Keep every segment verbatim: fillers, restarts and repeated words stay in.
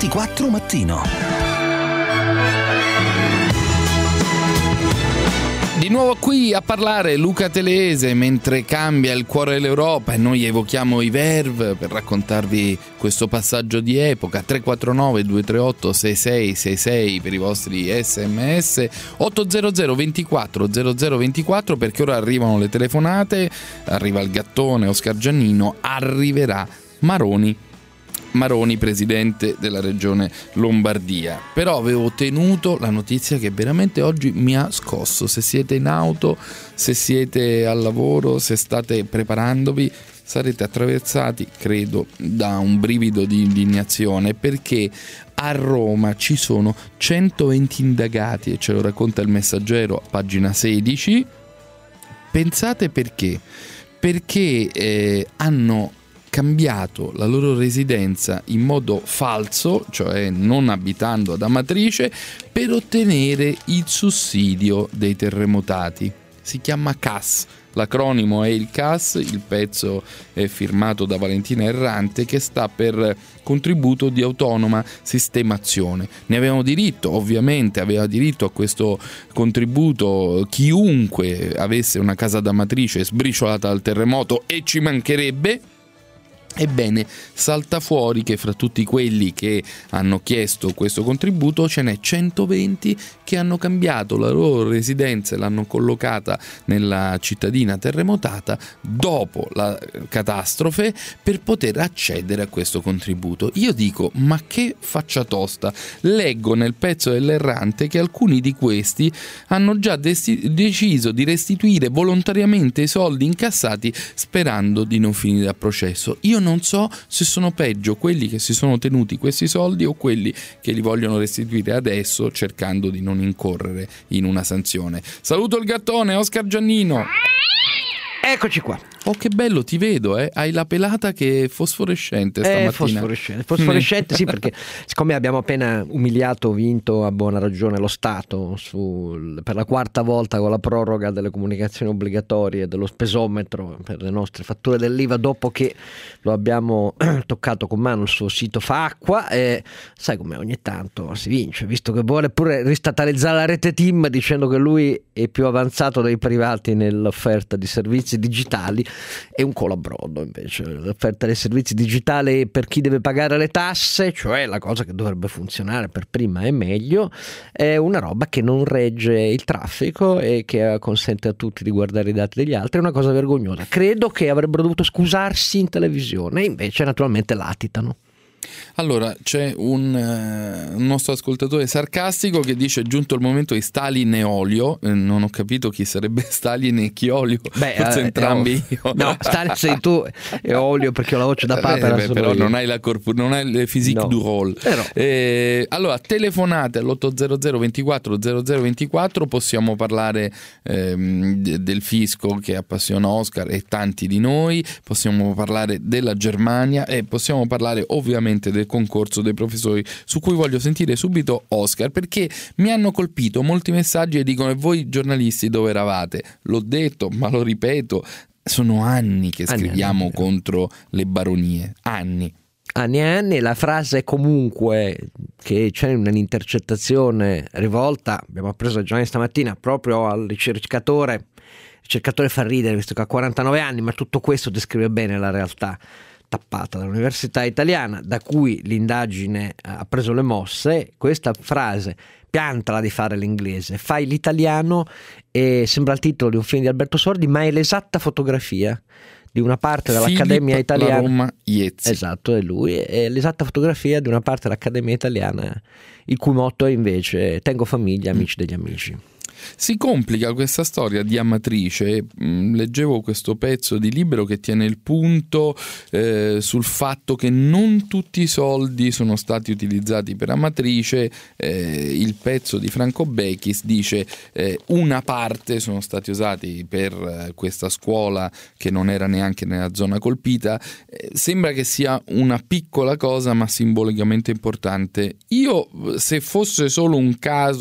ventiquattro mattino. Di nuovo qui a parlare Luca Telese mentre cambia il cuore dell'Europa e noi evochiamo i Verve per raccontarvi questo passaggio di epoca. Tre quattro nove due tre otto sei sei sei sei per i vostri sms, otto zero zero ventiquattro zero zero ventiquattro perché ora arrivano le telefonate, arriva il gattone Oscar Giannino, arriverà Maroni Maroni, presidente della regione Lombardia. Però avevo tenuto la notizia che veramente oggi mi ha scosso. Se siete in auto, se siete al lavoro, se state preparandovi, sarete attraversati, credo, da un brivido di indignazione, perché a Roma ci sono centoventi indagati, e ce lo racconta il Messaggero, pagina sedici. Pensate perché? Perché eh, hanno cambiato la loro residenza in modo falso, cioè non abitando ad Amatrice, per ottenere il sussidio dei terremotati. Si chiama C A S, l'acronimo è il C A S, il pezzo è firmato da Valentina Errante, che sta per contributo di autonoma sistemazione. Ne avevano diritto, ovviamente aveva diritto a questo contributo chiunque avesse una casa d'Amatrice sbriciolata dal terremoto, e ci mancherebbe. Ebbene, salta fuori che fra tutti quelli che hanno chiesto questo contributo ce n'è centoventi che hanno cambiato la loro residenza e l'hanno collocata nella cittadina terremotata dopo la catastrofe per poter accedere a questo contributo. Io dico, ma che faccia tosta! Leggo nel pezzo dell'Errante che alcuni di questi hanno già desti- deciso di restituire volontariamente i soldi incassati sperando di non finire a processo. Io non so se sono peggio quelli che si sono tenuti questi soldi o quelli che li vogliono restituire adesso cercando di non incorrere in una sanzione. Saluto il gattone Oscar Giannino. Eccoci qua. Oh, che bello, ti vedo, eh? Hai la pelata che è fosforescente stamattina. Eh, fosforescente, fosforescente sì, perché siccome abbiamo appena umiliato, vinto a buona ragione lo Stato sul, per la quarta volta con la proroga delle comunicazioni obbligatorie dello spesometro per le nostre fatture dell'I V A, dopo che lo abbiamo toccato con mano il suo sito fa acqua, e sai come ogni tanto si vince, visto che vuole pure ristatalizzare la rete TIM dicendo che lui è più avanzato dei privati nell'offerta di servizi digitali. È un colabrodo invece l'offerta dei servizi digitali per chi deve pagare le tasse, cioè la cosa che dovrebbe funzionare per prima e meglio, è una roba che non regge il traffico e che consente a tutti di guardare i dati degli altri. È una cosa vergognosa. Credo che avrebbero dovuto scusarsi in televisione, invece naturalmente latitano. Allora, c'è un, uh, un nostro ascoltatore sarcastico che dice: giunto il momento di Stalin e olio. Eh, non ho capito chi sarebbe Stalin e chi olio. Beh, forse eh, entrambi eh, io. No, Stalin sei tu e olio perché ho la voce da papera. Eh, beh, però non hai, la corpo, non hai le physique no. du rôle. Eh, allora, telefonate all'otto zero zero ventiquattro zero zero ventiquattro, possiamo parlare ehm, del fisco che appassiona Oscar e tanti di noi, possiamo parlare della Germania e possiamo parlare ovviamente del concorso dei professori, su cui voglio sentire subito Oscar, perché mi hanno colpito molti messaggi e dicono: e voi giornalisti dove eravate? L'ho detto, ma lo ripeto, sono anni che scriviamo anni, anni. contro le baronie, anni. Anni e anni. La frase comunque che c'è un'intercettazione rivolta, abbiamo appreso già stamattina, proprio al ricercatore. Il ricercatore fa ridere visto che ha quarantanove anni, ma tutto questo descrive bene la realtà tappata dall'Università Italiana, da cui l'indagine ha preso le mosse. Questa frase, piantala di fare l'inglese, fai l'italiano, e sembra il titolo di un film di Alberto Sordi, ma è l'esatta fotografia di una parte dell'Accademia Philip Italiana. La Roma Iezzi. Esatto, è lui, è l'esatta fotografia di una parte dell'Accademia Italiana, il cui motto è invece tengo famiglia, amici degli amici. Si complica questa storia di Amatrice. Leggevo questo pezzo di Libero che tiene il punto eh, sul fatto che non tutti i soldi sono stati utilizzati per Amatrice. Eh, il pezzo di Franco Bechis dice eh, una parte sono stati usati per eh, questa scuola che non era neanche nella zona colpita. Eh, sembra che sia una piccola cosa ma simbolicamente importante. Io, se fosse solo un caso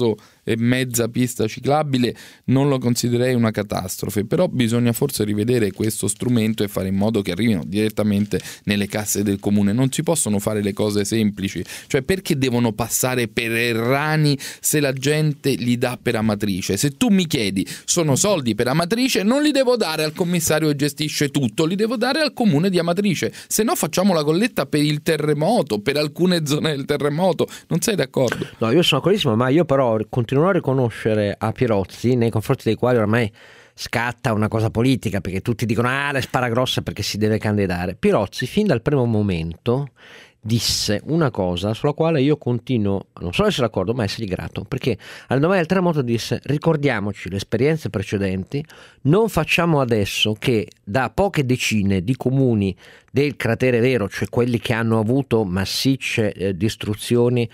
e mezza pista ciclabile non lo considererei una catastrofe, però bisogna forse rivedere questo strumento e fare in modo che arrivino direttamente nelle casse del comune. Non si possono fare le cose semplici, cioè perché devono passare per Errani se la gente li dà per Amatrice? Se tu mi chiedi sono soldi per Amatrice, non li devo dare al commissario che gestisce tutto, li devo dare al comune di Amatrice, se no facciamo la colletta per il terremoto, per alcune zone del terremoto. Non sei d'accordo? No, io sono d'accordissimo, ma io però continuerò a riconoscere a Pirozzi, nei confronti dei quali ormai scatta una cosa politica, perché tutti dicono ah le spara grosse perché si deve candidare. Pirozzi fin dal primo momento disse una cosa sulla quale io continuo non solo a essere d'accordo ma a essergli grato, perché al domani del terremoto disse: ricordiamoci le esperienze precedenti, non facciamo adesso che da poche decine di comuni del cratere vero, cioè quelli che hanno avuto massicce eh, distruzioni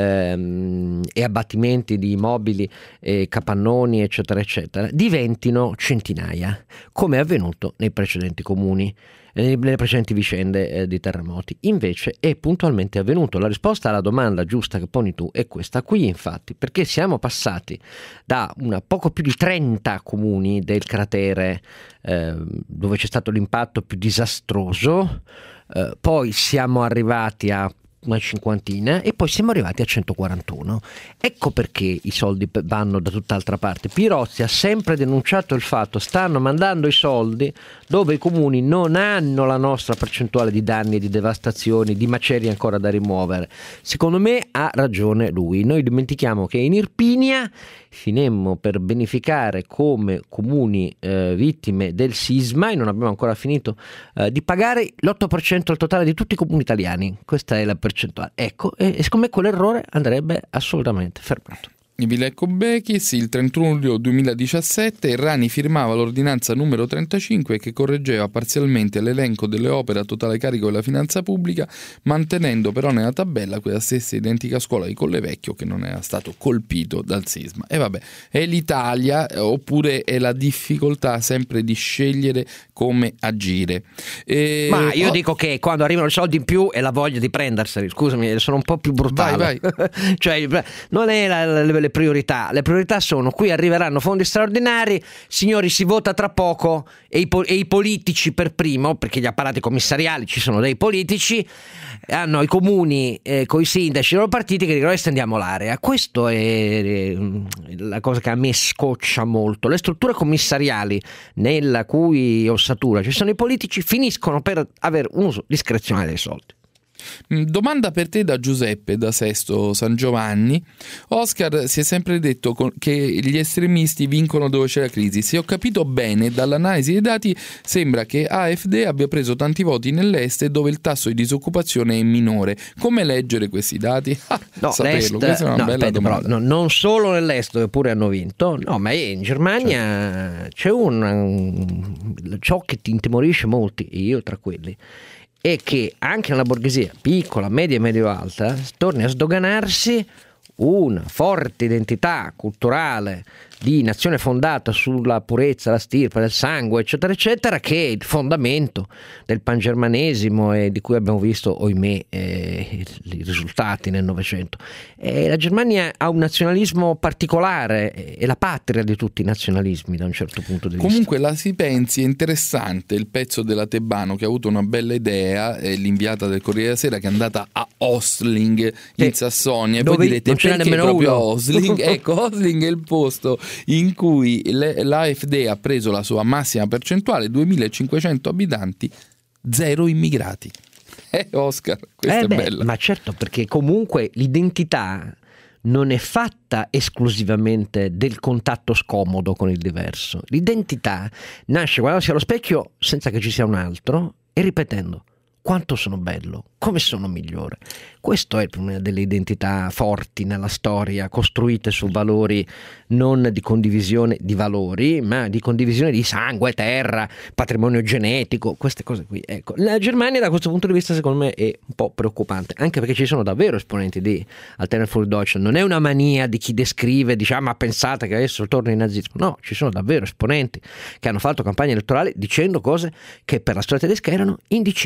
ehm, e abbattimenti di immobili, eh, capannoni eccetera eccetera, diventino centinaia, come è avvenuto nei precedenti comuni, nelle precedenti vicende eh, di terremoti. Invece è puntualmente avvenuto. La risposta alla domanda giusta che poni tu è questa qui, infatti, perché siamo passati da una poco più di trenta comuni del cratere eh, dove c'è stato l'impatto più disastroso, eh, poi siamo arrivati a una cinquantina e poi siamo arrivati a centoquarantuno. Ecco perché i soldi vanno da tutt'altra parte. Pirozzi ha sempre denunciato il fatto: stanno mandando i soldi dove i comuni non hanno la nostra percentuale di danni, di devastazioni, di macerie ancora da rimuovere. Secondo me ha ragione lui. Noi dimentichiamo che in Irpinia finemmo per beneficare come comuni eh, vittime del sisma e non abbiamo ancora finito eh, di pagare l'otto per cento al totale di tutti i comuni italiani. Questa è la percentuale. Ecco, e, e secondo me quell'errore andrebbe assolutamente fermato. Vilecco Bechis, il trentuno luglio duemiladiciassette, Errani firmava l'ordinanza numero trentacinque che correggeva parzialmente l'elenco delle opere a totale carico della finanza pubblica, mantenendo però nella tabella quella stessa identica scuola di Collevecchio che non era stato colpito dal sisma. E vabbè, è l'Italia, oppure è la difficoltà sempre di scegliere come agire. E... Ma io oh... dico che quando arrivano i soldi in più è la voglia di prenderseli, scusami, sono un po' più brutale. Vai, vai. Cioè, non è la, la, le priorità, le priorità sono: qui arriveranno fondi straordinari, signori, si vota tra poco e i, e i politici per primo, perché gli apparati commissariali ci sono dei politici, hanno i comuni eh, con i sindaci, i loro partiti che dicono estendiamo l'area. Questo è eh, la cosa che a me scoccia molto. Le strutture commissariali nella cui ossatura ci sono i politici finiscono per avere un uso discrezionale dei soldi. Domanda per te da Giuseppe da Sesto San Giovanni. Oscar si è sempre detto che gli estremisti vincono dove c'è la crisi. Se ho capito bene dall'analisi dei dati sembra che A F D abbia preso tanti voti nell'est dove il tasso di disoccupazione è minore. Come leggere questi dati? Ah, no, saperlo. Questa è una no, bella aspetta, domanda. Però, no, non solo nell'est dove pure hanno vinto, no, ma in Germania cioè. c'è un, un ciò che ti intimorisce molti, e io tra quelli, è che anche nella borghesia piccola, media e medio-alta torni a sdoganarsi una forte identità culturale di nazione fondata sulla purezza, la stirpe, del sangue, eccetera, eccetera, che è il fondamento del pangermanesimo e di cui abbiamo visto, ohimè, eh, i risultati nel Novecento. E la Germania ha un nazionalismo particolare, è la patria di tutti i nazionalismi da un certo punto di vista. Comunque la si pensi, è interessante il pezzo della Tebano che ha avuto una bella idea, è l'inviata del Corriere della Sera che è andata a Osling in eh, Sassonia, e voi direte non ce n'è perché nemmeno proprio uno? Osling? Ecco, Osling è il posto in cui l'A F D ha preso la sua massima percentuale, duemilacinquecento abitanti, zero immigrati. Eh Oscar, questa eh è beh, bella. Ma certo, perché comunque l'identità non è fatta esclusivamente del contatto scomodo con il diverso. L'identità nasce guardandosi allo specchio senza che ci sia un altro e ripetendo: quanto sono bello, come sono migliore. Questo è il problema delle identità forti nella storia, costruite su valori non di condivisione di valori, ma di condivisione di sangue, terra, patrimonio genetico, queste cose qui. Ecco, la Germania da questo punto di vista secondo me è un po' preoccupante, anche perché ci sono davvero esponenti di Alternative für Deutschland. Non è una mania di chi descrive, diciamo, ma pensate che adesso torna il nazismo. No, ci sono davvero esponenti che hanno fatto campagna elettorale dicendo cose che per la storia tedesca erano indicibili.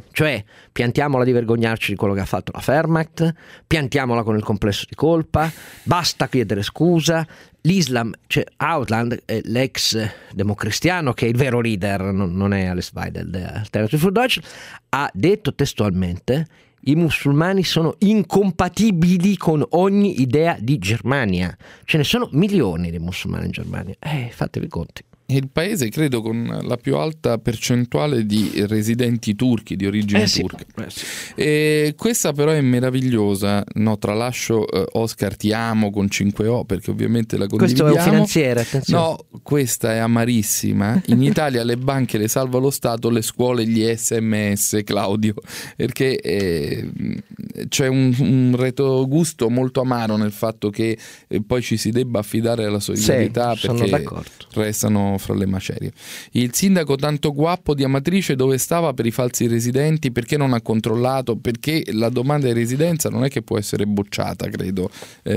cioè piantiamola di vergognarci di quello che ha fatto la Wehrmacht, piantiamola con il complesso di colpa, basta chiedere scusa. L'Islam, cioè Outland, eh, l'ex democristiano, che è il vero leader, non, non è Alice Weidel, è Alternative für Deutschland, ha detto testualmente: i musulmani sono incompatibili con ogni idea di Germania. Ce ne sono milioni di musulmani in Germania. Eh, fatevi i conti. È il paese, credo, con la più alta percentuale di residenti turchi, di origine eh sì, turca. Eh sì. E questa però è meravigliosa. No, tralascio eh, Oscar, ti amo con cinque O, perché ovviamente la condividiamo. Questo è un finanziere, attenzione. No, questa è amarissima. In Italia le banche le salva lo Stato, le scuole gli S M S, Claudio, perché eh, c'è un, un retrogusto molto amaro nel fatto che eh, poi ci si debba affidare alla solidarietà, sì, perché sono d'accordo. Restano fra le macerie. Il sindaco tanto guappo di Amatrice dove stava per i falsi residenti? Perché non ha controllato? Perché la domanda di residenza non è che può essere bocciata, credo.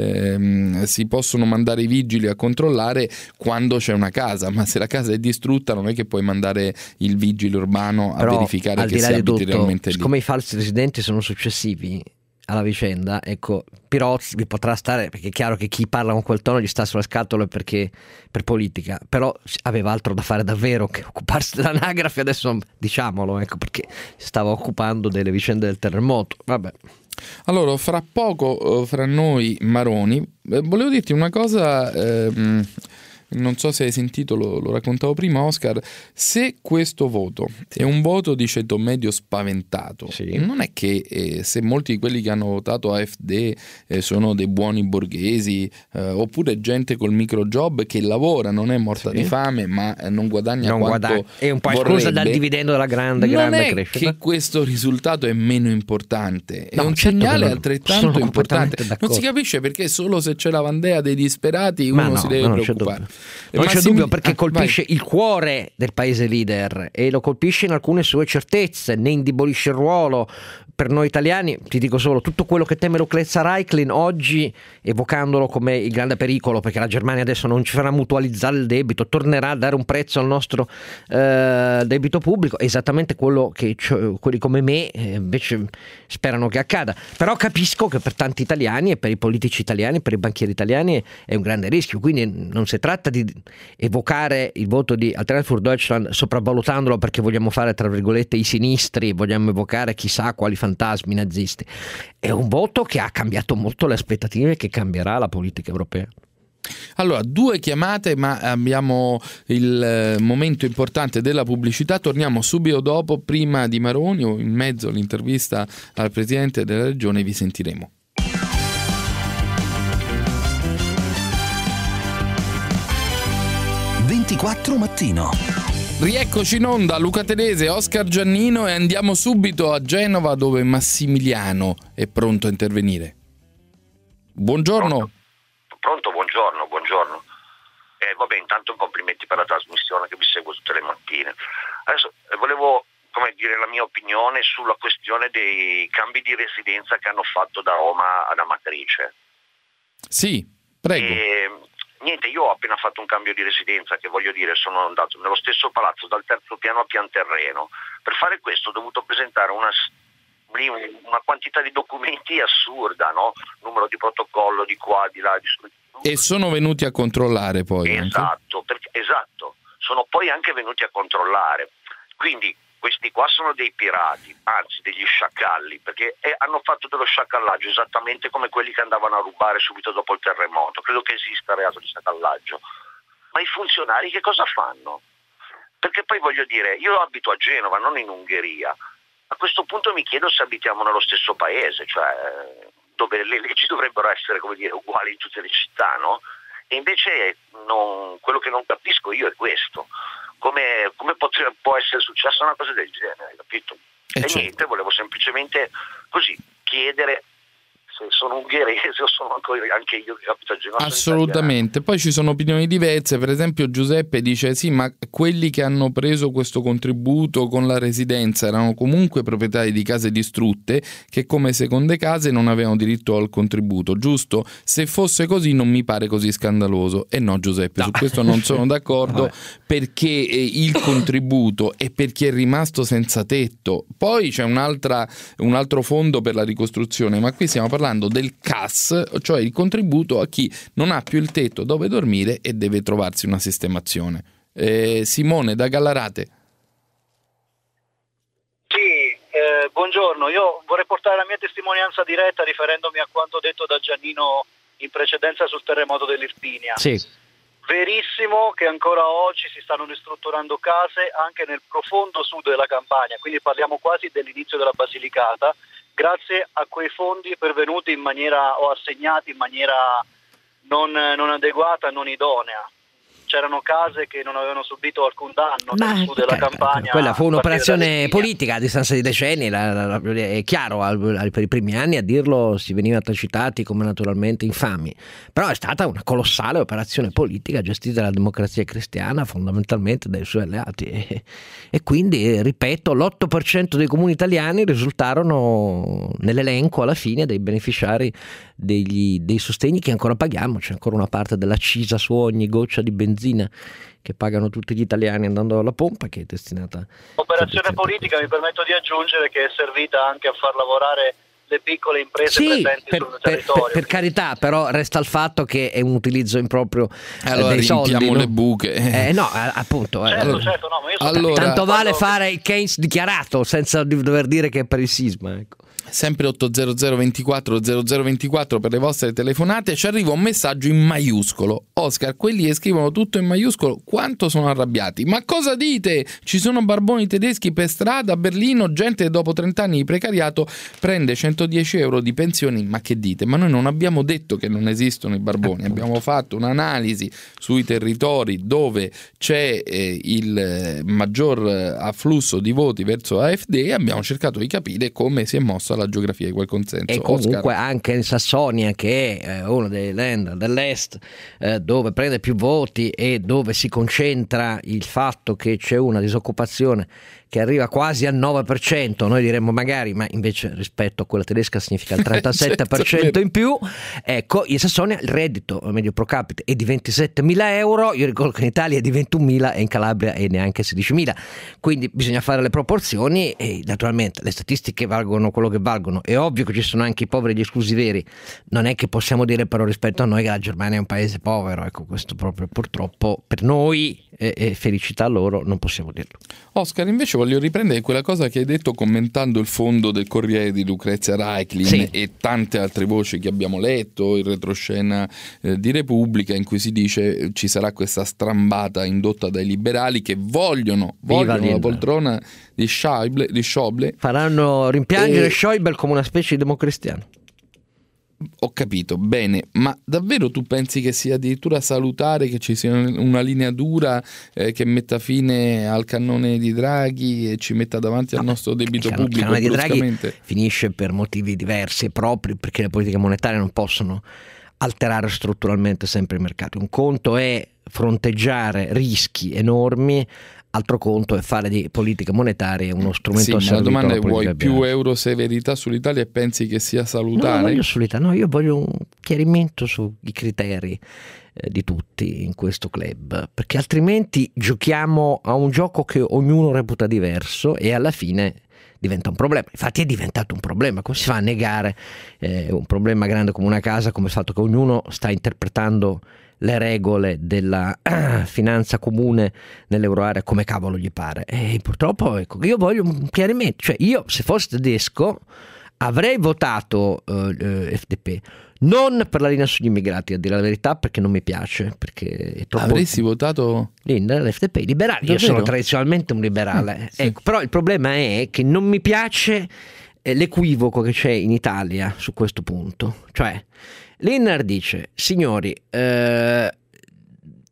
Eh, si possono mandare i vigili a controllare quando c'è una casa, ma se la casa è distrutta non è che puoi mandare il vigile urbano a Però, verificare che si abiti tutto, realmente lì. Siccome i falsi residenti sono successivi alla vicenda, ecco, Pirozzi vi potrà stare, perché è chiaro che chi parla con quel tono gli sta sulle scatole perché per politica, però aveva altro da fare davvero che occuparsi dell'anagrafe, adesso diciamolo, ecco, perché si stava occupando delle vicende del terremoto. Vabbè. Allora, fra poco, fra noi Maroni, eh, volevo dirti una cosa, ehm, non so se hai sentito, lo, lo raccontavo prima, Oscar. Se questo voto sì. è un voto di ceto medio spaventato, sì. non è che eh, se molti di quelli che hanno votato A F D eh, sono dei buoni borghesi, eh, oppure gente col microjob che lavora, non è morta sì. di fame, ma eh, non guadagna non quanto guadagna. È un po' vorrebbe, esclusa dal dividendo della grande, grande non è crescita. Che questo risultato è meno importante, è no, un certo segnale altrettanto importante. D'accordo. Non si capisce perché solo se c'è la Vandea dei disperati uno no, si deve preoccupare. Non c'è dubbio, perché ah, colpisce vai. il cuore del paese leader e lo colpisce in alcune sue certezze, ne indebolisce il ruolo. Per noi italiani, ti dico solo, tutto quello che teme Lucrezia Reiklin oggi, evocandolo come il grande pericolo, perché la Germania adesso non ci farà mutualizzare il debito, tornerà a dare un prezzo al nostro eh, debito pubblico, è esattamente quello che cioè, quelli come me eh, invece sperano che accada. Però capisco che per tanti italiani e per i politici italiani, per i banchieri italiani è un grande rischio, quindi non si tratta di evocare il voto di Alternative für Deutschland sopravvalutandolo perché vogliamo fare tra virgolette i sinistri, vogliamo evocare chissà quali fantasmi nazisti. È un voto che ha cambiato molto le aspettative, che cambierà la politica europea. Allora, due chiamate, ma abbiamo il momento importante della pubblicità. Torniamo subito dopo, prima di Maroni o in mezzo all'intervista al Presidente della Regione, vi sentiremo. ventiquattro mattino. Rieccoci in onda, Luca Telese, Oscar Giannino, e andiamo subito a Genova dove Massimiliano è pronto a intervenire. Buongiorno. Pronto, Pronto buongiorno, buongiorno. Eh, vabbè, intanto complimenti per la trasmissione che vi seguo tutte le mattine. Adesso eh, volevo, come dire, la mia opinione sulla questione dei cambi di residenza che hanno fatto da Roma ad Amatrice. Sì, prego. E, Niente, io ho appena fatto un cambio di residenza, che voglio dire, sono andato nello stesso palazzo dal terzo piano a pian terreno. Per fare questo ho dovuto presentare una, una quantità di documenti assurda, no? Numero di protocollo, di qua, di là, di su. E sono venuti a controllare poi. Esatto, perché, esatto, sono poi anche venuti a controllare. Quindi questi qua sono dei pirati, anzi degli sciacalli, perché eh, hanno fatto dello sciacallaggio esattamente come quelli che andavano a rubare subito dopo il terremoto. Credo che esista il reato di sciacallaggio. Ma i funzionari che cosa fanno? Perché poi voglio dire, io abito a Genova, non in Ungheria. A questo punto mi chiedo se abitiamo nello stesso paese, cioè dove le leggi dovrebbero essere, come dire, uguali in tutte le città, no? E invece non, quello che non capisco io è questo. Come, come potrebbe, può essere successa una cosa del genere, capito? Eh e certo. niente, volevo semplicemente così chiedere se sono ungherese o sono anche io che capito genovese. Assolutamente. Poi ci sono opinioni diverse. Per esempio Giuseppe dice sì, ma quelli che hanno preso questo contributo con la residenza erano comunque proprietari di case distrutte che come seconde case non avevano diritto al contributo, giusto? Se fosse così non mi pare così scandaloso. E no Giuseppe, no. Su questo non sono d'accordo perché il contributo è per chi è rimasto senza tetto. Poi c'è un'altra, un altro fondo per la ricostruzione, ma qui stiamo parlando del C A S, cioè il contributo a chi non ha più il tetto dove dormire e deve trovarsi una sistemazione. Eh, Simone da Gallarate. Sì, eh, buongiorno. Io vorrei portare la mia testimonianza diretta riferendomi a quanto detto da Giannino in precedenza sul terremoto dell'Irpinia. Sì. Verissimo che ancora oggi si stanno ristrutturando case anche nel profondo sud della Campania, quindi parliamo quasi dell'inizio della Basilicata, grazie a quei fondi pervenuti in maniera o assegnati in maniera non, non adeguata, non idonea. C'erano case che non avevano subito alcun danno Ma, nel sud della Campania. Quella fu un'operazione politica a distanza di decenni, la, la, la, è chiaro, al, al, per i primi anni a dirlo si veniva tacitati come naturalmente infami, però è stata una colossale operazione politica gestita dalla Democrazia Cristiana fondamentalmente dai suoi alleati e, e quindi, ripeto, l'otto per cento dei comuni italiani risultarono nell'elenco alla fine dei beneficiari degli, dei sostegni che ancora paghiamo. C'è ancora una parte dell'accisa su ogni goccia di benzina che pagano tutti gli italiani andando alla pompa, che è destinata. Operazione politica, mi permetto di aggiungere, che è servita anche a far lavorare le piccole imprese sì, presenti per, sul territorio. Per, per carità, però resta il fatto che è un utilizzo improprio allora, eh, dei soldi. Allora no? le buche. Eh, no, appunto. Certo, allora, certo, no, ma io so allora, tanto vale quando... fare il Keynes dichiarato senza dover dire che è per il sisma, ecco. Sempre otto zero zero ventiquattro zero zero ventiquattro per le vostre telefonate. Ci arriva un messaggio in maiuscolo. Oscar, quelli che scrivono tutto in maiuscolo quanto sono arrabbiati. Ma cosa dite? Ci sono barboni tedeschi per strada a Berlino, gente che dopo trenta anni di precariato prende centodieci euro di pensioni. Ma che dite? Ma noi non abbiamo detto che non esistono i barboni, abbiamo fatto un'analisi sui territori dove c'è eh, il maggior afflusso di voti verso A F D e abbiamo cercato di capire come si è mossa la geografia di quel consenso. E comunque Oscar. Anche in Sassonia, che è eh, uno dei land dell'est eh, dove prende più voti e dove si concentra il fatto che c'è una disoccupazione che arriva quasi al nove per cento, noi diremmo magari, ma invece rispetto a quella tedesca significa il trentasette per cento in più. Ecco, in Sassonia il reddito medio pro capite è di ventisettemila euro, io ricordo che in Italia è di ventunomila e in Calabria è neanche sedicimila, quindi bisogna fare le proporzioni e naturalmente le statistiche valgono quello che valgono. È ovvio che ci sono anche i poveri e gli esclusi veri, non è che possiamo dire però rispetto a noi che la Germania è un paese povero, ecco, questo proprio purtroppo per noi e, e felicità loro non possiamo dirlo. Oscar, invece voglio riprendere quella cosa che hai detto commentando il fondo del Corriere di Lucrezia Reichlin, sì, e tante altre voci che abbiamo letto, il retroscena eh, di Repubblica, in cui si dice ci sarà questa strambata indotta dai liberali che vogliono, vogliono la poltrona di Schäuble, di Schäuble. Faranno rimpiangere e... Schäuble come una specie di democristiano. Ho capito, bene, ma davvero tu pensi che sia addirittura salutare che ci sia una linea dura eh, che metta fine al cannone di Draghi e ci metta davanti no, al nostro debito il pubblico? Il cannone di Draghi finisce per motivi diversi e propri, perché le politiche monetarie non possono alterare strutturalmente sempre il mercato. Un conto è fronteggiare rischi enormi, altro conto è fare di politica monetaria uno strumento sì, a ma la domanda è: vuoi più bilancio. euro severità sull'Italia e pensi che sia salutare? No, voglio sull'Italia, no, io voglio un chiarimento sui criteri eh, di tutti in questo club, perché altrimenti giochiamo a un gioco che ognuno reputa diverso e alla fine diventa un problema. Infatti è diventato un problema. Come si fa a negare eh, un problema grande come una casa, come il fatto che ognuno sta interpretando le regole della uh, finanza comune nell'euroarea come cavolo gli pare? E purtroppo, ecco, io voglio un chiarimento. Cioè, io se fossi tedesco avrei votato uh, F D P non per la linea sugli immigrati, a dire la verità, perché non mi piace, perché è troppo... Avresti votato l'F D P, i liberali. Io sono tradizionalmente un liberale, eh, sì. Ecco, però il problema è che non mi piace eh, l'equivoco che c'è in Italia su questo punto. Cioè, Linnar dice: signori, eh,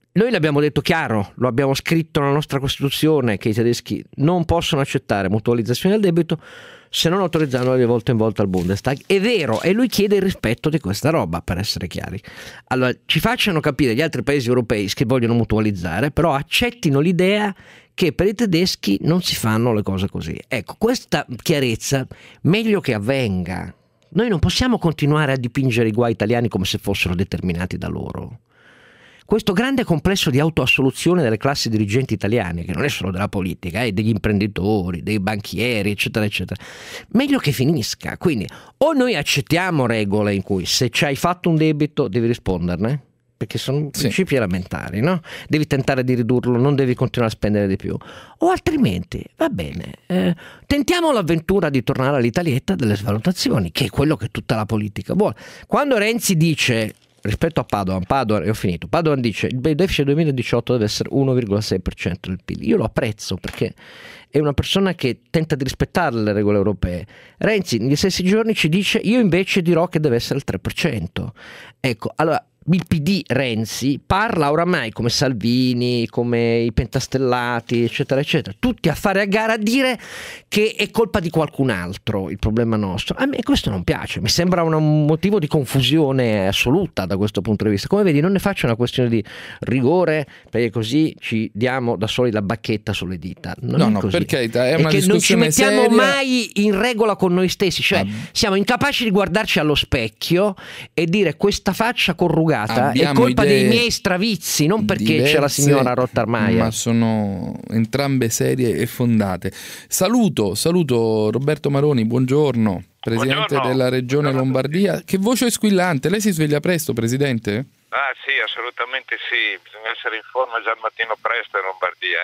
Noi l'abbiamo detto chiaro, lo abbiamo scritto nella nostra Costituzione, che i tedeschi non possono accettare mutualizzazione del debito se non autorizzano di volta in volta al Bundestag. È vero, e lui chiede il rispetto di questa roba, per essere chiari. Allora, ci facciano capire gli altri paesi europei che vogliono mutualizzare, però accettino l'idea che per i tedeschi non si fanno le cose così. Ecco, questa chiarezza meglio che avvenga. Noi non possiamo continuare a dipingere i guai italiani come se fossero determinati da loro. Questo grande complesso di autoassoluzione delle classi dirigenti italiane, che non è solo della politica, è degli imprenditori, dei banchieri, eccetera, eccetera, meglio che finisca. Quindi o noi accettiamo regole in cui se ci hai fatto un debito devi risponderne, perché sono sì. principi elementari, no? Devi tentare di ridurlo, non devi continuare a spendere di più. O altrimenti, va bene, eh, tentiamo l'avventura di tornare all'Italietta delle svalutazioni, che è quello che tutta la politica vuole. Quando Renzi dice... rispetto a Padoan, Padoan, e ho finito, Padoan dice il deficit duemiladiciotto deve essere uno virgola sei per cento del P I L. Io lo apprezzo perché è una persona che tenta di rispettare le regole europee. Renzi negli stessi giorni ci dice io invece dirò che deve essere il tre per cento. Ecco, allora il P D Renzi parla oramai come Salvini, come i pentastellati, eccetera, eccetera, tutti a fare a gara a dire che è colpa di qualcun altro il problema nostro. A me questo non piace, mi sembra un motivo di confusione assoluta da questo punto di vista. Come vedi, non ne faccio una questione di rigore, perché così ci diamo da soli la bacchetta sulle dita. Non no, è no, così. per carità, è una che non ci mettiamo seria. mai in regola con noi stessi, cioè Ah. siamo incapaci di guardarci allo specchio e dire questa faccia corrugata Abbiamo è colpa idee dei miei stravizi, non perché diverse, c'è la signora Rottarmeier. ma sono entrambe serie e fondate. Saluto, saluto Roberto Maroni, buongiorno, presidente Buongiorno. della regione Buongiorno. Lombardia. Che voce squillante, lei si sveglia presto, presidente? Ah sì, assolutamente sì, bisogna essere in forma già al mattino presto in Lombardia,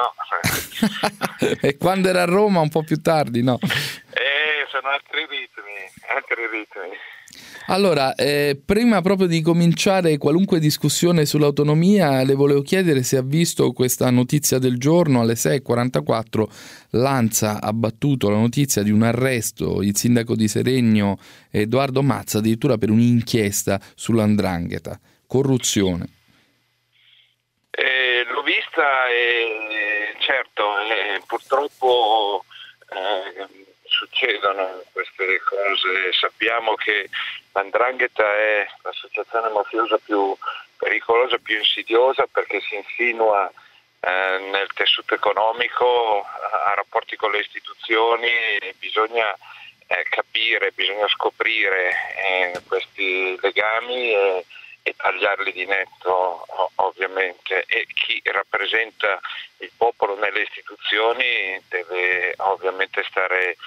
eh, se no... E quando era a Roma un po' più tardi, no? eh, sono altri ritmi, altri ritmi. Allora, eh, prima proprio di cominciare qualunque discussione sull'autonomia, le volevo chiedere se ha visto questa notizia del giorno. Alle sei e quarantaquattro l'Ansa ha battuto la notizia di un arresto, il sindaco di Seregno Edoardo Mazza, addirittura per un'inchiesta sull'andrangheta, corruzione. Eh, l'ho vista e certo, eh, purtroppo... Eh, succedono queste cose. Sappiamo che l'andrangheta è l'associazione mafiosa più pericolosa, più insidiosa, perché si insinua eh, nel tessuto economico, ha rapporti con le istituzioni, e bisogna eh, capire, bisogna scoprire eh, questi legami e, e tagliarli di netto, ovviamente, e chi rappresenta il popolo nelle istituzioni deve ovviamente stare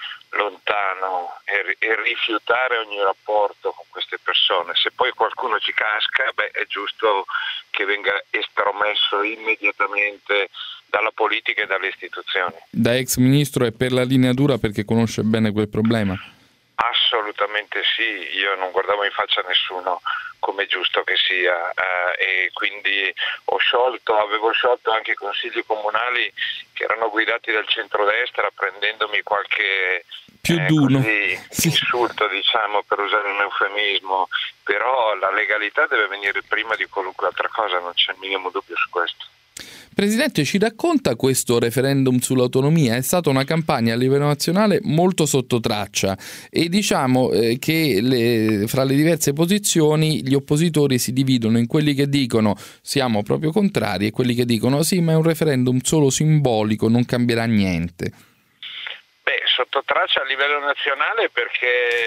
lontano e, e rifiutare ogni rapporto con queste persone. Se poi qualcuno ci casca, beh, è giusto che venga estromesso immediatamente dalla politica e dalle istituzioni. Da ex ministro è per la linea dura perché conosce bene quel problema? Assolutamente sì, io non guardavo in faccia a nessuno, come è giusto che sia, eh, e quindi ho sciolto, avevo sciolto anche i consigli comunali che erano guidati dal centrodestra, prendendomi qualche più eh, d'uno così, sì. insulto, diciamo, per usare un eufemismo, però la legalità deve venire prima di qualunque altra cosa, non c'è il minimo dubbio su questo. Presidente, ci racconta questo referendum sull'autonomia? È stata una campagna a livello nazionale molto sotto traccia e diciamo eh, che le, fra le diverse posizioni gli oppositori si dividono in quelli che dicono siamo proprio contrari e quelli che dicono sì, ma è un referendum solo simbolico, non cambierà niente. Beh, sotto traccia a livello nazionale perché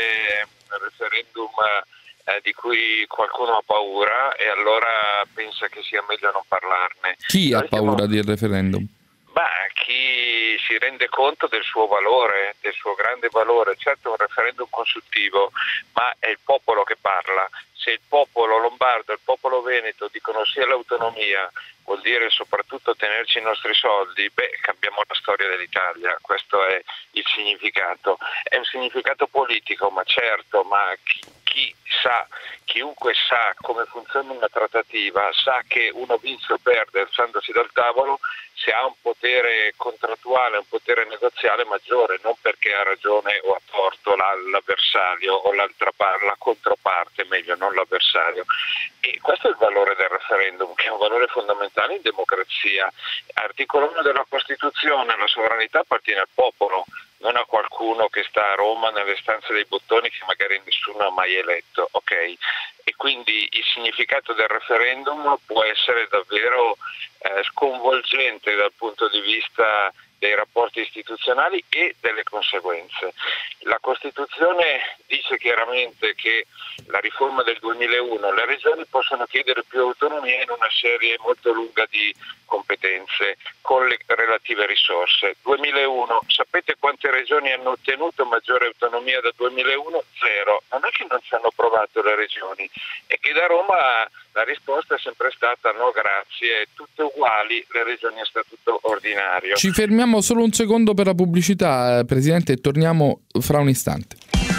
è un referendum Eh, di cui qualcuno ha paura e allora pensa che sia meglio non parlarne. Chi Noi ha paura stiamo... del referendum? Beh, chi si rende conto del suo valore, del suo grande valore. Certo è un referendum consultivo, ma è il popolo che parla. Se il popolo lombardo e il popolo veneto dicono sì all'autonomia, vuol dire soprattutto tenerci i nostri soldi, beh, cambiamo la storia dell'Italia. Questo è il significato. È un significato politico, ma certo, ma chi, chi sa, chiunque sa come funziona una trattativa, sa che uno vince o perde alzandosi dal tavolo se ha un potere contrattuale, un potere negoziale maggiore, non perché ha ragione o ha torto l'avversario o l'altra parte, la controparte, meglio, non l'avversario. E questo è il valore del referendum, che è un valore fondamentale in democrazia. Articolo uno della Costituzione: la sovranità appartiene al popolo, non a qualcuno che sta a Roma nelle stanze dei bottoni che magari nessuno ha mai eletto, ok? E quindi il significato del referendum può essere davvero eh, sconvolgente dal punto di vista dei rapporti istituzionali e delle conseguenze. La Costituzione dice chiaramente che la riforma del duemilauno, le regioni possono chiedere più autonomia in una serie molto lunga di competenze con le relative risorse. duemilauno, sapete quante regioni hanno ottenuto maggiore autonomia dal duemilauno? Zero. Non è che non ci hanno provato le regioni, è che da Roma la risposta è sempre stata no grazie, tutte uguali, le regioni a statuto ordinario. Ci fermiamo solo un secondo per la pubblicità, Presidente, e torniamo fra un istante.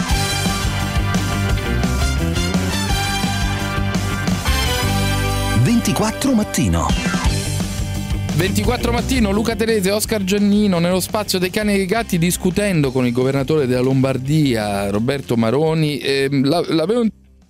ventiquattro mattino. ventiquattro mattino, Luca Telese, Oscar Giannino nello spazio dei cani e dei gatti, discutendo con il governatore della Lombardia, Roberto Maroni. Eh, l'avevo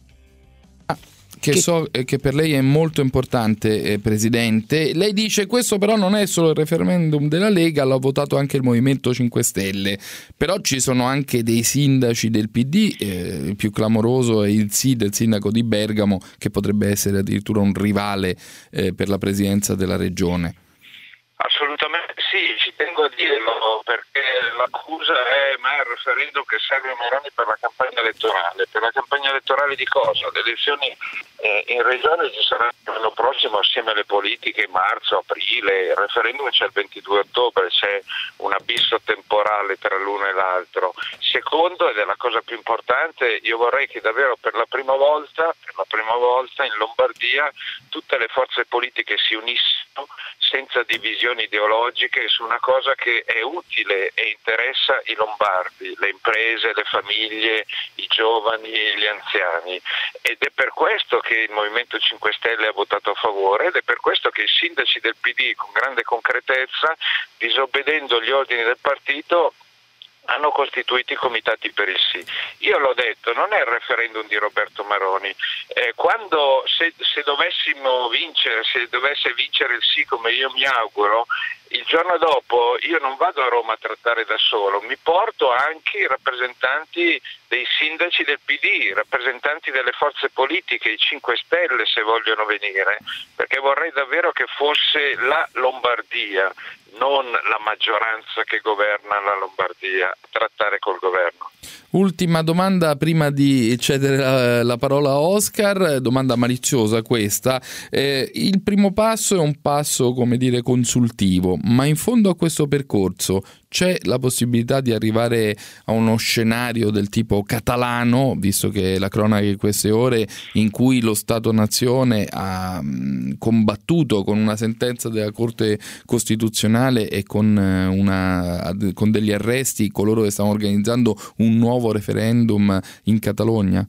Che, che so che per lei è molto importante, eh, Presidente. Lei dice questo però non è solo il referendum della Lega, l'ha votato anche il Movimento cinque Stelle, però ci sono anche dei sindaci del P D, eh, il più clamoroso è il sì del sindaco di Bergamo, che potrebbe essere addirittura un rivale eh, per la presidenza della regione. Assolutamente sì, ci tengo a dirlo, perché l'accusa è ma è il referendum che serve a Maroni per la campagna elettorale. Per la campagna elettorale di cosa? Le elezioni eh, in regione ci saranno l'anno prossimo assieme alle politiche, marzo, aprile, il referendum c'è il ventidue ottobre, c'è un abisso temporale tra l'uno e l'altro. Secondo, ed è la cosa più importante, io vorrei che davvero per la prima volta, per la prima volta in Lombardia tutte le forze politiche si unissero senza divisioni ideologiche su una cosa che è utile e interessa i lombardi, le imprese, le famiglie, i giovani, gli anziani. Ed è per questo che il Movimento cinque Stelle ha votato a favore, ed è per questo che i sindaci del P D con grande concretezza, disobbedendo gli ordini del partito, hanno costituito i comitati per il sì. Io l'ho detto, non è il referendum di Roberto Maroni. Eh, quando se, se dovessimo vincere, se dovesse vincere il sì come io mi auguro, il giorno dopo io non vado a Roma a trattare da solo, mi porto anche i rappresentanti dei sindaci del P D, i rappresentanti delle forze politiche, i cinque Stelle se vogliono venire, perché vorrei davvero che fosse la Lombardia, non la maggioranza che governa la Lombardia, a trattare col governo. Ultima domanda prima di cedere la, la parola a Oscar, domanda maliziosa questa. Eh, il primo passo è un passo, come dire, consultivo, ma in fondo a questo percorso c'è la possibilità di arrivare a uno scenario del tipo catalano, visto che la cronaca di queste ore, in cui lo Stato-nazione ha mh, combattuto con una sentenza della Corte Costituzionale e con, una, con degli arresti coloro che stavano organizzando un nuovo referendum in Catalogna?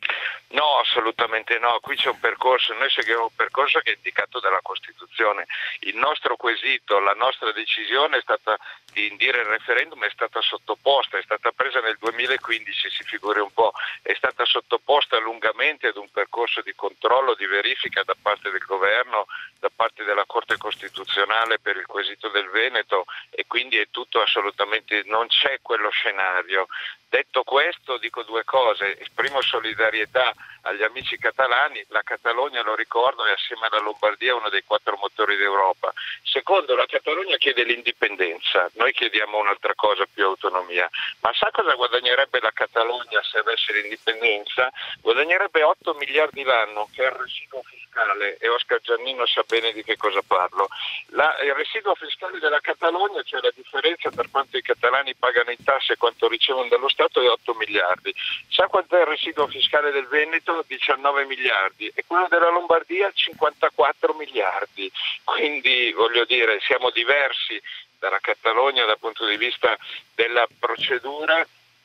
No, assolutamente no, qui c'è un percorso, noi seguiamo un percorso che è indicato dalla Costituzione. Il nostro quesito, la nostra decisione è stata di indire il referendum, è stata sottoposta, è stata presa nel duemilaquindici, si figuri un po', è stata sottoposta lungamente ad un percorso di controllo, di verifica da parte del governo, da parte della Corte Costituzionale per il quesito del Veneto, e quindi è tutto assolutamente, non c'è quello scenario. Detto questo, dico due cose. Esprimo solidarietà agli amici catalani. La Catalogna, lo ricordo, è assieme alla Lombardia uno dei quattro motori d'Europa. Secondo, la Catalogna chiede l'indipendenza, noi chiediamo un'altra cosa, più autonomia. Ma sa cosa guadagnerebbe la Catalogna se avesse l'indipendenza? Guadagnerebbe otto miliardi l'anno, che è il residuo fiscale, e Oscar Giannino sa bene di che cosa parlo. La, il residuo fiscale della Catalogna, cioè la differenza per quanto i catalani pagano in tasse e quanto ricevono dallo Stato, è otto miliardi. Sa quanto è il residuo fiscale del Veneto? diciannove miliardi, e quello della Lombardia cinquantaquattro miliardi. Quindi voglio dire, siamo diversi dalla Catalogna dal punto di vista della procedura,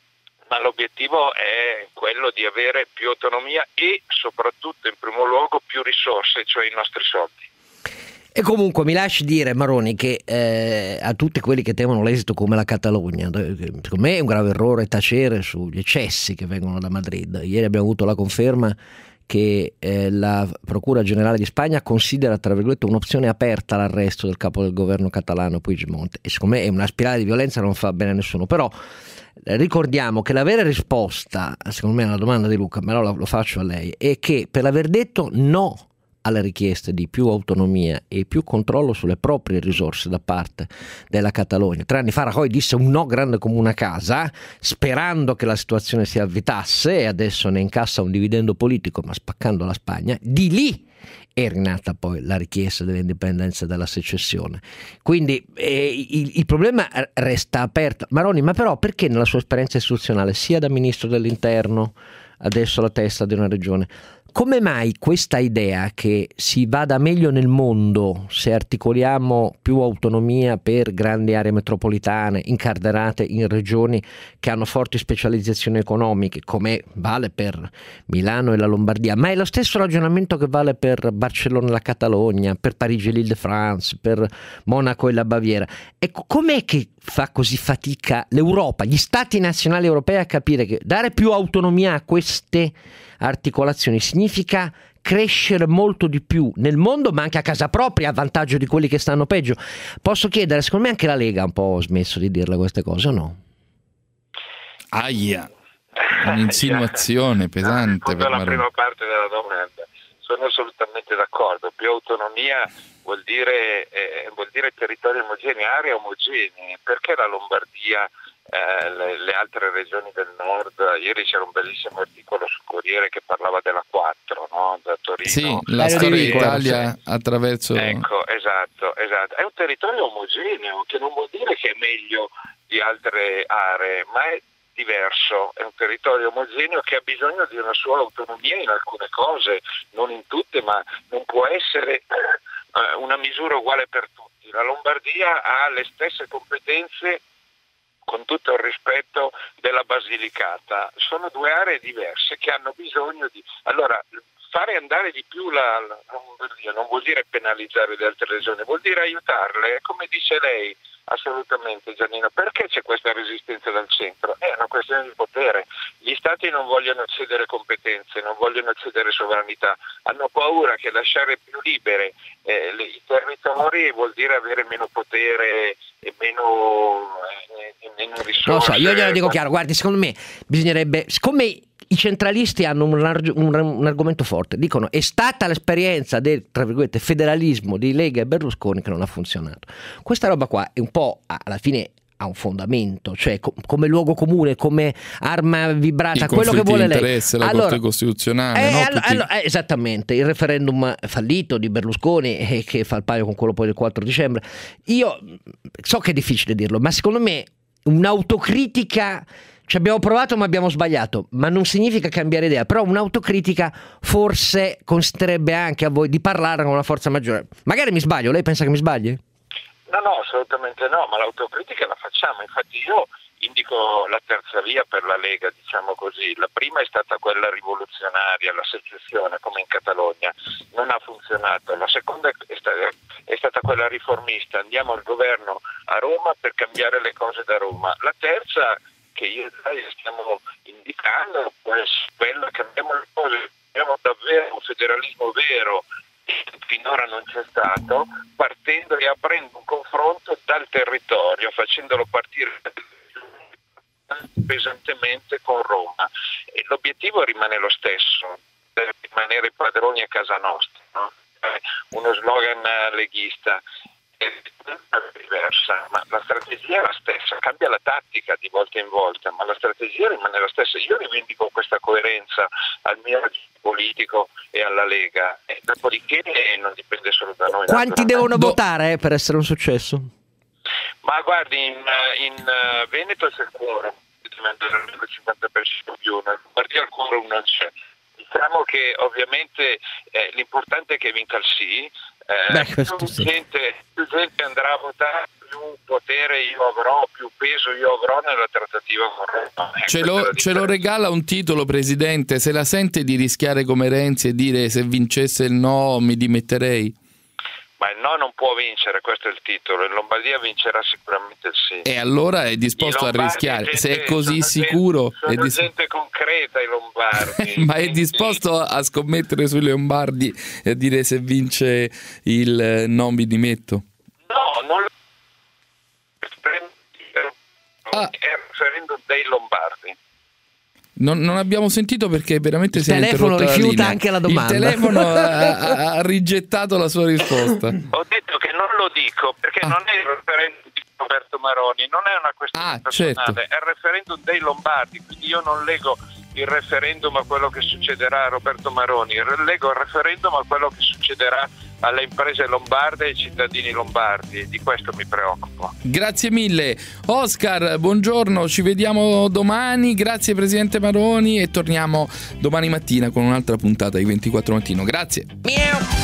ma l'obiettivo è quello di avere più autonomia e soprattutto in primo luogo più risorse, cioè i nostri soldi. E comunque mi lasci dire, Maroni, che eh, a tutti quelli che temono l'esito come la Catalogna, secondo me è un grave errore tacere sugli eccessi che vengono da Madrid. Ieri abbiamo avuto la conferma che eh, la Procura Generale di Spagna considera, tra virgolette, un'opzione aperta l'arresto del capo del governo catalano Puigdemont, e secondo me è una spirale di violenza, non fa bene a nessuno. Però eh, ricordiamo che la vera risposta, secondo me, alla domanda di Luca, però lo, lo faccio a lei, è che per aver detto no alle richieste di più autonomia e più controllo sulle proprie risorse da parte della Catalogna. Tre anni fa Rajoy disse un no grande come una casa, sperando che la situazione si avvitasse, e adesso ne incassa un dividendo politico, ma spaccando la Spagna. Di lì è rinata poi la richiesta dell'indipendenza e della secessione. Quindi eh, il, il problema resta aperto. Maroni, ma però perché nella sua esperienza istituzionale, sia da ministro dell'interno, adesso alla testa di una regione, come mai questa idea che si vada meglio nel mondo se articoliamo più autonomia per grandi aree metropolitane incarcerate in regioni che hanno forti specializzazioni economiche, come vale per Milano e la Lombardia, ma è lo stesso ragionamento che vale per Barcellona e la Catalogna, per Parigi e l'Île-de-France, per Monaco e la Baviera? Ecco, com'è che fa così fatica l'Europa, gli stati nazionali europei, a capire che dare più autonomia a queste articolazioni significa crescere molto di più nel mondo, ma anche a casa propria, a vantaggio di quelli che stanno peggio? Posso chiedere, secondo me anche la Lega ha un po' smesso di dirle queste cose, o no? Aia, un'insinuazione pesante. Per la prima parte della domanda sono assolutamente d'accordo. Più autonomia vuol dire, eh, vuol dire territori omogenei, aree omogenee. Perché la Lombardia, eh, le, le altre regioni del nord? Ieri c'era un bellissimo articolo sul Corriere che parlava della quattro, no? Da Torino. Sì, la storia d'Italia attraverso... Ecco, esatto, esatto. È un territorio omogeneo, che non vuol dire che è meglio di altre aree, ma è diverso, è un territorio omogeneo che ha bisogno di una sua autonomia in alcune cose, non in tutte, ma non può essere eh, una misura uguale per tutti. La Lombardia ha le stesse competenze, con tutto il rispetto, della Basilicata. Sono due aree diverse che hanno bisogno di... Allora, fare andare di più la, la Lombardia non vuol dire penalizzare le altre regioni, vuol dire aiutarle, come dice lei. Assolutamente, Giannino. Perché c'è questa resistenza dal centro? È una questione di potere. Gli stati non vogliono cedere competenze, non vogliono cedere sovranità, hanno paura che lasciare più libere eh, le, i territori vuol dire avere meno potere e meno, eh, e meno risorse. Non so, io glielo dico chiaro, guardi, secondo me bisognerebbe, siccome i centralisti hanno un, un, un argomento forte, dicono è stata l'esperienza del, tra virgolette, federalismo di Lega e Berlusconi che non ha funzionato. Questa roba qua è un po', alla fine, ha un fondamento, cioè co- come luogo comune, come arma vibrata, il quello che vuole lei. Interesse, la allora, Corte Costituzionale, eh, no? all- Tutti... allora, eh, esattamente, il referendum fallito di Berlusconi, eh, che fa il paio con quello poi del quattro dicembre. Io so che è difficile dirlo, ma secondo me un'autocritica... Ci abbiamo provato ma abbiamo sbagliato, ma non significa cambiare idea, però un'autocritica forse consentirebbe anche a voi di parlare con una forza maggiore. Magari mi sbaglio, lei pensa che mi sbagli? No, no, assolutamente no, ma l'autocritica la facciamo. Infatti io indico la terza via per la Lega, diciamo così. La prima è stata quella rivoluzionaria, la secessione, come in Catalogna, non ha funzionato. La seconda è stata, è stata quella riformista, andiamo al governo a Roma per cambiare le cose da Roma. La terza, che io e lei stiamo indicando, può essere quella che abbiamo le cose, abbiamo davvero un federalismo vero, che finora non c'è stato, partendo e aprendo un confronto dal territorio, facendolo partire pesantemente con Roma. E l'obiettivo rimane lo stesso, deve rimanere padroni a casa nostra, no? Uno slogan leghista. È diversa, ma la strategia è la stessa, cambia la tattica di volta in volta, ma la strategia rimane la stessa. Io rivendico questa coerenza al mio politico e alla Lega, e dopodiché non dipende solo da noi. Quanti devono Do... votare eh, per essere un successo? Ma guardi, in, in Veneto c'è il quorum, il cinquanta per cento più uno, in Lombardia il quorum non c'è. Diciamo che ovviamente eh, l'importante è che vinca il sì. Eh, Beh, più, sì. gente, più gente andrà a votare, più più potere io avrò, più peso io avrò nella trattativa con Roma. Eh, ce, lo, ce lo regala un titolo, Presidente? Se la sente di rischiare come Renzi e dire se vincesse il no mi dimetterei? Ma il no non può vincere, questo è il titolo. In Lombardia vincerà sicuramente il sì. E allora è disposto a rischiare? Gente, se è così sicuro... Sono è dis- gente concreta i lombardi. Ma è disposto a scommettere sui lombardi e a dire se vince il no mi dimetto? No, non ah. è il referendum dei lombardi. Non, non abbiamo sentito perché veramente il si è telefono interrotta rifiuta la linea. anche la domanda. Il telefono ha, ha rigettato la sua risposta. Ho detto che non lo dico perché ah. non è il referendum di Roberto Maroni, non è una questione ah, personale, certo. è il referendum dei lombardi, quindi io non leggo il referendum a quello che succederà a Roberto Maroni, leggo il referendum a quello che succederà alle imprese lombarde e ai cittadini lombardi, di questo mi preoccupo. Grazie mille. Oscar, buongiorno, ci vediamo domani, grazie Presidente Maroni e torniamo domani mattina con un'altra puntata di ventiquattro Mattino. Grazie. Miau.